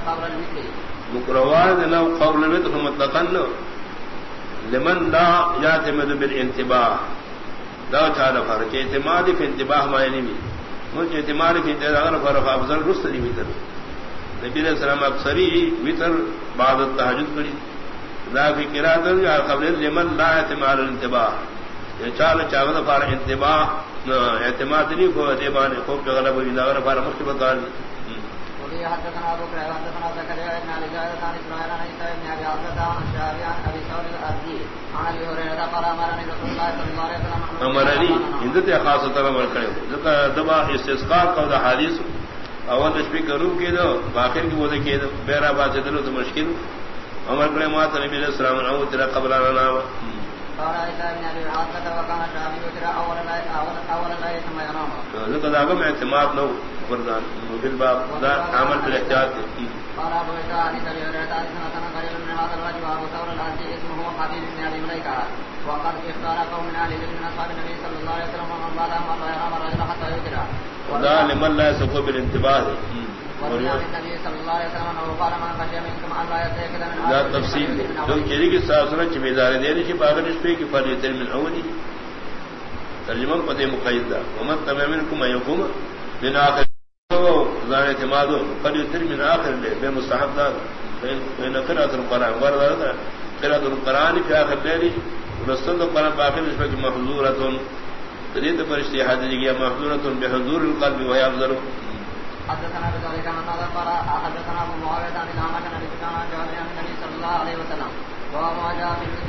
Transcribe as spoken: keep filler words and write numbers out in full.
مکروان نو قبل الوتر مطلقا لمن لا يعتمد بالانتباه دا چاله فرق اعتماد في انتباه معنی بھی مجھ اعتماد في انتباه فرق افضل رسلی وتر نبی علیہ السلام اکثری وتر بعد التہجد کری لا فی قرات یا قبل لمن لا اعتماد الانتباه یہ چاله چاوہ فار انتباه اعتماد نہیں کو دیبان کو غلب وینا فار مختلف قال حدثنا ابو بكر حدثنا زكريا بن علي قال عن اسماعيل عن عيسى بن ابي عبد عن الشافعي عن ابي ثور الازدي عن ابي هريره قال امرني رسول الله صلى الله عليه وسلم امرني عندت خاصه امر کرے ذکر دبا استسقاء کا حدیث اول تشبیہ کروں کہ دو باخر کی وہ کہ بیرا بات دلو تو مشکل امر کرے ما نبی علیہ السلام او تیرا قبل انا قال عيسى بن ابي عبد وكان الشافعي ترى اول لا اول اول لا ثم ينام ذکر داغم اعتماد نو فردان بالباب دا عمل بالاحتیاط قال ابو عيسى عن ابي هريره عن سنه قريب من هذا الرجل وابو ثور الازدي اسمه حبيب بن ابي مليكه وقد اختار قوم من اهل العلم من اصحاب النبي صلى الله عليه وسلم ومن بعدهم الله يرحم الرجل حتى يدرى وذا لمن لا يسقط بالانتباه ورجع النبي صلى الله عليه وسلم انه قال من خشي منكم ان لا يتيقظ من لا تفصيل جو جری کی ساسرت چمیدار دے کی باغن اس پہ کی فرض من اولی ترجمہ پتہ مقید دا ومن تمام منكم يقوم من اخر ظاہر اعتماد قد يتر من اخر لے بے مستحب دا بین قراءۃ القرآن ورد قراءۃ القرآن فی اخر لیلی رسول القرآن باقی اس پہ محظورۃ ترید پر اجتہاد کی محظورۃ بحضور القلب و یافضل حدثنا بذلك من هذا قال حدثنا ابو معاويه عن الامام النبي صلى الله عليه وسلم وهو جاء